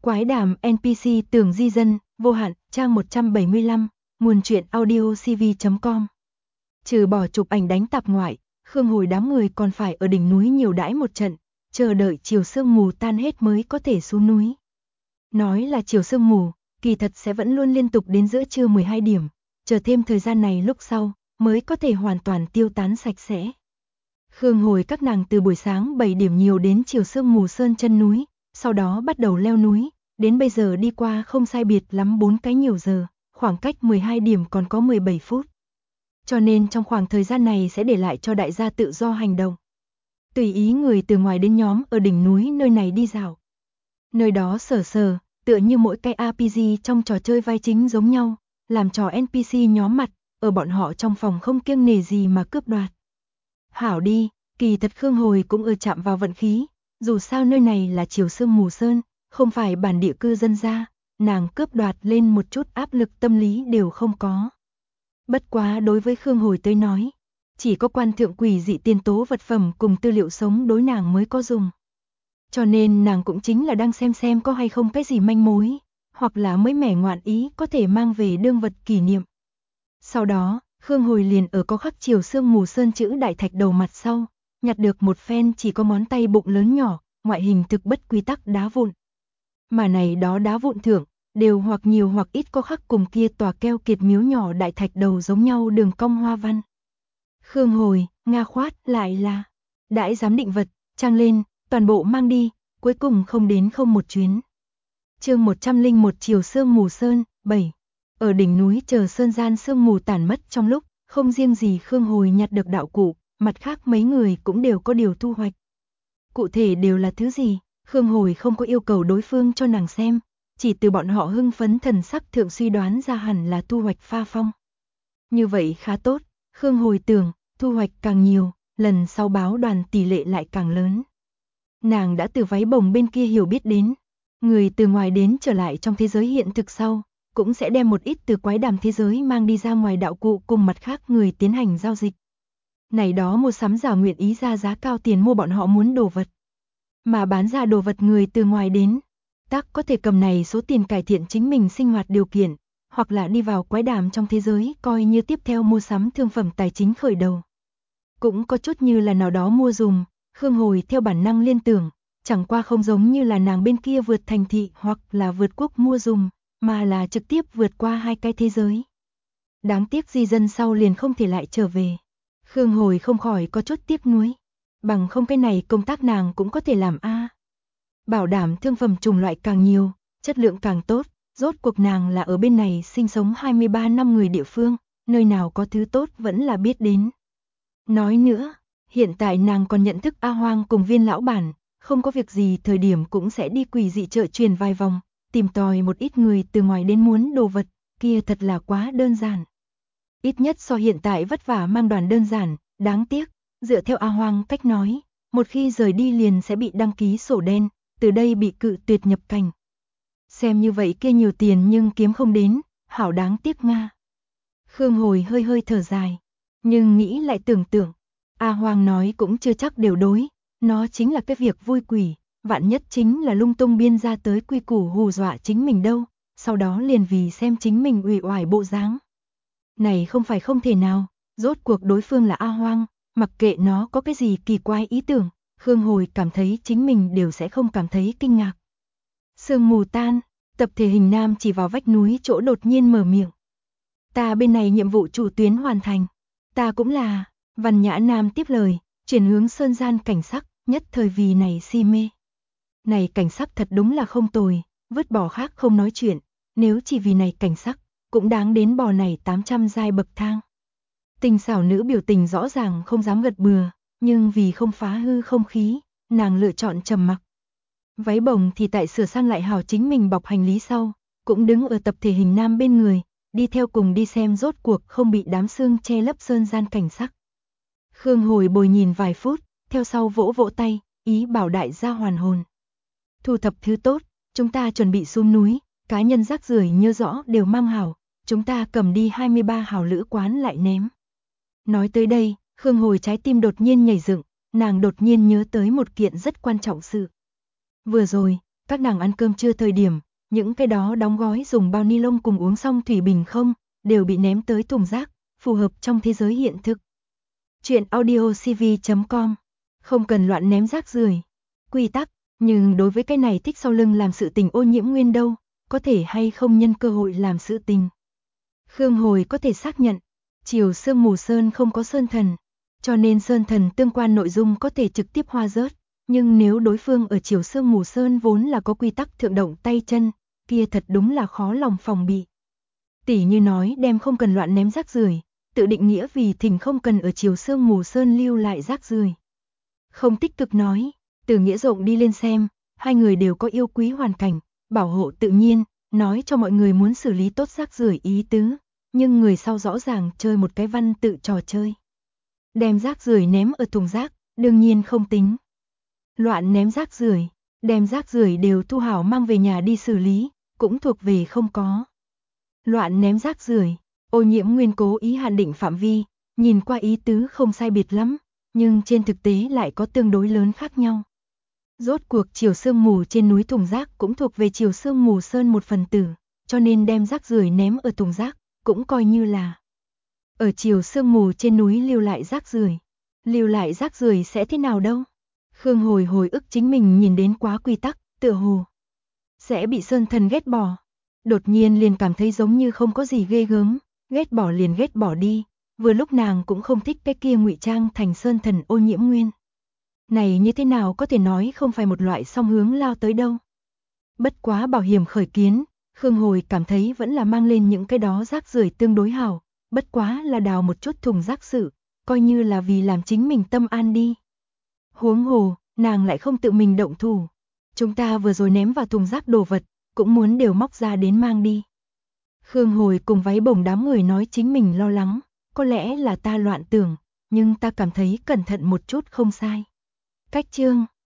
Quái đàm NPC Tường Di Dân, vô hạn, trang 175, nguồn truyện audiocv.com. Trừ bỏ chụp ảnh đánh tạp ngoại, Khương Hồi đám người còn phải ở đỉnh núi nhiều đãi một trận, chờ đợi chiều sương mù tan hết mới có thể xuống núi. Nói là chiều sương mù, kỳ thật sẽ vẫn luôn liên tục đến giữa trưa 12 điểm, chờ thêm thời gian này lúc sau, mới có thể hoàn toàn tiêu tán sạch sẽ. Khương Hồi các nàng từ buổi sáng 7 điểm nhiều đến chiều sương mù sơn chân núi, sau đó bắt đầu leo núi, đến bây giờ đi qua không sai biệt lắm 4 cái nhiều giờ, khoảng cách 12 điểm còn có 17 phút. Cho nên trong khoảng thời gian này sẽ để lại cho đại gia tự do hành động. Tùy ý người từ ngoài đến nhóm ở đỉnh núi nơi này đi dạo. Nơi đó sờ, tựa như mỗi cái RPG trong trò chơi vai chính giống nhau, làm trò NPC nhóm mặt, ở bọn họ trong phòng không kiêng nể gì mà cướp đoạt. Hảo đi, kỳ thật Khương Hồi cũng chạm vào vận khí, dù sao nơi này là chiều sương mù sơn, không phải bản địa cư dân gia, nàng cướp đoạt lên một chút áp lực tâm lý đều không có. Bất quá đối với Khương Hồi tới nói, chỉ có quan thượng quỷ dị tiên tố vật phẩm cùng tư liệu sống đối nàng mới có dùng. Cho nên nàng cũng chính là đang xem có hay không cái gì manh mối, hoặc là mới mẻ ngoạn ý có thể mang về đương vật kỷ niệm. Sau đó, Khương Hồi liền ở có khắc chiều sương mù sơn chữ đại thạch đầu mặt sau, nhặt được một phen chỉ có ngón tay bụng lớn nhỏ, ngoại hình thực bất quy tắc đá vụn. Mà này đó đá vụn thượng, đều hoặc nhiều hoặc ít có khắc cùng kia tòa keo kiệt miếu nhỏ đại thạch đầu giống nhau đường cong hoa văn. Khương Hồi, nga khoát lại là, đãi giám định vật, trang lên, toàn bộ mang đi, cuối cùng không đến không một chuyến. Chương 101 chiều sương mù sơn, 7. Ở đỉnh núi chờ sơn gian sương mù tản mất trong lúc, không riêng gì Khương Hồi nhặt được đạo cụ, mặt khác mấy người cũng đều có điều thu hoạch. Cụ thể đều là thứ gì, Khương Hồi không có yêu cầu đối phương cho nàng xem, chỉ từ bọn họ hưng phấn thần sắc thượng suy đoán ra hẳn là thu hoạch pha phong. Như vậy khá tốt, Khương Hồi tưởng, thu hoạch càng nhiều, lần sau báo đoàn tỷ lệ lại càng lớn. Nàng đã từ váy bồng bên kia hiểu biết đến, người từ ngoài đến trở lại trong thế giới hiện thực sau, cũng sẽ đem một ít từ quái đàm thế giới mang đi ra ngoài đạo cụ cùng mặt khác người tiến hành giao dịch. Này đó mua sắm giả nguyện ý ra giá cao tiền mua bọn họ muốn đồ vật. Mà bán ra đồ vật người từ ngoài đến, tác có thể cầm này số tiền cải thiện chính mình sinh hoạt điều kiện, hoặc là đi vào quái đàm trong thế giới coi như tiếp theo mua sắm thương phẩm tài chính khởi đầu. Cũng có chút như là nào đó mua dùng, Khương Hồi theo bản năng liên tưởng, chẳng qua không giống như là nàng bên kia vượt thành thị hoặc là vượt quốc mua dùng, mà là trực tiếp vượt qua hai cái thế giới. Đáng tiếc di dân sau liền không thể lại trở về. Khương Hồi không khỏi có chút tiếc nuối. Bằng không cái này công tác nàng cũng có thể làm a. Bảo đảm thương phẩm chủng loại càng nhiều, chất lượng càng tốt, rốt cuộc nàng là ở bên này sinh sống 23 năm người địa phương, nơi nào có thứ tốt vẫn là biết đến. Nói nữa, hiện tại nàng còn nhận thức A Hoang cùng Viên lão bản, không có việc gì thời điểm cũng sẽ đi quỷ dị chợ truyền vài vòng, tìm tòi một ít người từ ngoài đến muốn đồ vật, kia thật là quá đơn giản. Ít nhất so hiện tại vất vả mang đoàn đơn giản, đáng tiếc, dựa theo A Hoang cách nói, một khi rời đi liền sẽ bị đăng ký sổ đen, từ đây bị cự tuyệt nhập cảnh. Xem như vậy kia nhiều tiền nhưng kiếm không đến, hảo đáng tiếc nga. Khương Hồi hơi thở dài, nhưng nghĩ lại tưởng tượng, A Hoang nói cũng chưa chắc đều đối, nó chính là cái việc vui quỷ, vạn nhất chính là lung tung biên ra tới quy củ hù dọa chính mình đâu, sau đó liền vì xem chính mình uể oải bộ dáng. Này không phải không thể nào, rốt cuộc đối phương là A Hoang, mặc kệ nó có cái gì kỳ quái ý tưởng, Khương Hồi cảm thấy chính mình đều sẽ không cảm thấy kinh ngạc. Sương mù tan, tập thể hình nam chỉ vào vách núi chỗ đột nhiên mở miệng. Ta bên này nhiệm vụ chủ tuyến hoàn thành, ta cũng là, Văn Nhã Nam tiếp lời, chuyển hướng sơn gian cảnh sắc, nhất thời vì này si mê. Này cảnh sắc thật đúng là không tồi, vứt bỏ khác không nói chuyện, nếu chỉ vì này cảnh sắc, cũng đáng đến bò này 800 giai bậc thang. Tình xảo nữ biểu tình rõ ràng không dám gật bừa, nhưng vì không phá hư không khí, nàng lựa chọn trầm mặc. Váy bồng thì tại sửa sang lại hảo chính mình bọc hành lý sau, cũng đứng ở tập thể hình nam bên người, đi theo cùng đi xem rốt cuộc không bị đám sương che lấp sơn gian cảnh sắc. Khương Hồi bồi nhìn vài phút, theo sau vỗ vỗ tay, ý bảo đại gia hoàn hồn. Thu thập thứ tốt, chúng ta chuẩn bị xuống núi, cá nhân rác rưởi nhớ rõ đều mang hảo, chúng ta cầm đi 23 hảo lữ quán lại ném. Nói tới đây, Khương Hồi trái tim đột nhiên nhảy dựng, nàng đột nhiên nhớ tới một kiện rất quan trọng sự. Vừa rồi, Các nàng ăn cơm trưa thời điểm, những cái đó đóng gói dùng bao ni lông cùng uống xong thủy bình không, đều bị ném tới thùng rác, phù hợp trong thế giới hiện thực. Chuyện audiocv.com. Không cần loạn ném rác rưởi. Quy tắc, nhưng đối với cái này thích sau lưng làm sự tình ô nhiễm nguyên đâu, có thể hay không nhân cơ hội làm sự tình. Khương Hồi có thể xác nhận, Triều Sương Mù Sơn không có sơn thần, cho nên sơn thần tương quan nội dung có thể trực tiếp hoa rớt, nhưng nếu đối phương ở Triều Sương Mù Sơn vốn là có quy tắc thượng động tay chân, kia thật đúng là khó lòng phòng bị. Tỷ như nói đem không cần loạn ném rác rưởi, tự định nghĩa vì thỉnh không cần ở Triều Sương Mù Sơn lưu lại rác rưởi. Không tích cực nói, từ nghĩa rộng đi lên xem, hai người đều có yêu quý hoàn cảnh, bảo hộ tự nhiên, nói cho mọi người muốn xử lý tốt rác rưởi ý tứ, nhưng người sau rõ ràng chơi một cái văn tự trò chơi. Đem rác rưởi ném ở thùng rác, đương nhiên không tính. Loạn ném rác rưởi, đem rác rưởi đều thu hảo mang về nhà đi xử lý, cũng thuộc về không có. Loạn ném rác rưởi, ô nhiễm nguyên cố ý hạn định phạm vi, nhìn qua ý tứ không sai biệt lắm, nhưng trên thực tế lại có tương đối lớn khác nhau. Rốt cuộc Triều Sương Mù trên núi thùng rác cũng thuộc về Triều Sương Mù Sơn một phần tử, cho nên đem rác rưởi ném ở thùng rác, cũng coi như là ở Triều Sương Mù trên núi lưu lại rác rưởi. Lưu lại rác rưởi sẽ thế nào đâu? Khương Hồi hồi ức chính mình nhìn đến quá quy tắc, tựa hồ sẽ bị sơn thần ghét bỏ. Đột nhiên liền cảm thấy giống như không có gì ghê gớm, ghét bỏ liền ghét bỏ đi, vừa lúc nàng cũng không thích cái kia ngụy trang thành sơn thần ô nhiễm nguyên. Này như thế nào có thể nói không phải một loại song hướng lao tới đâu. Bất quá bảo hiểm khởi kiến, Khương Hồi cảm thấy vẫn là mang lên những cái đó rác rưởi tương đối hảo, bất quá là đào một chút thùng rác sự, coi như là vì làm chính mình tâm an đi. Huống hồ, nàng lại không tự mình động thủ. Chúng ta vừa rồi ném vào thùng rác đồ vật, cũng muốn đều móc ra đến mang đi. Khương Hồi cùng váy bổng đám người nói chính mình lo lắng, có lẽ là ta loạn tưởng, nhưng ta cảm thấy cẩn thận một chút không sai. Cách chương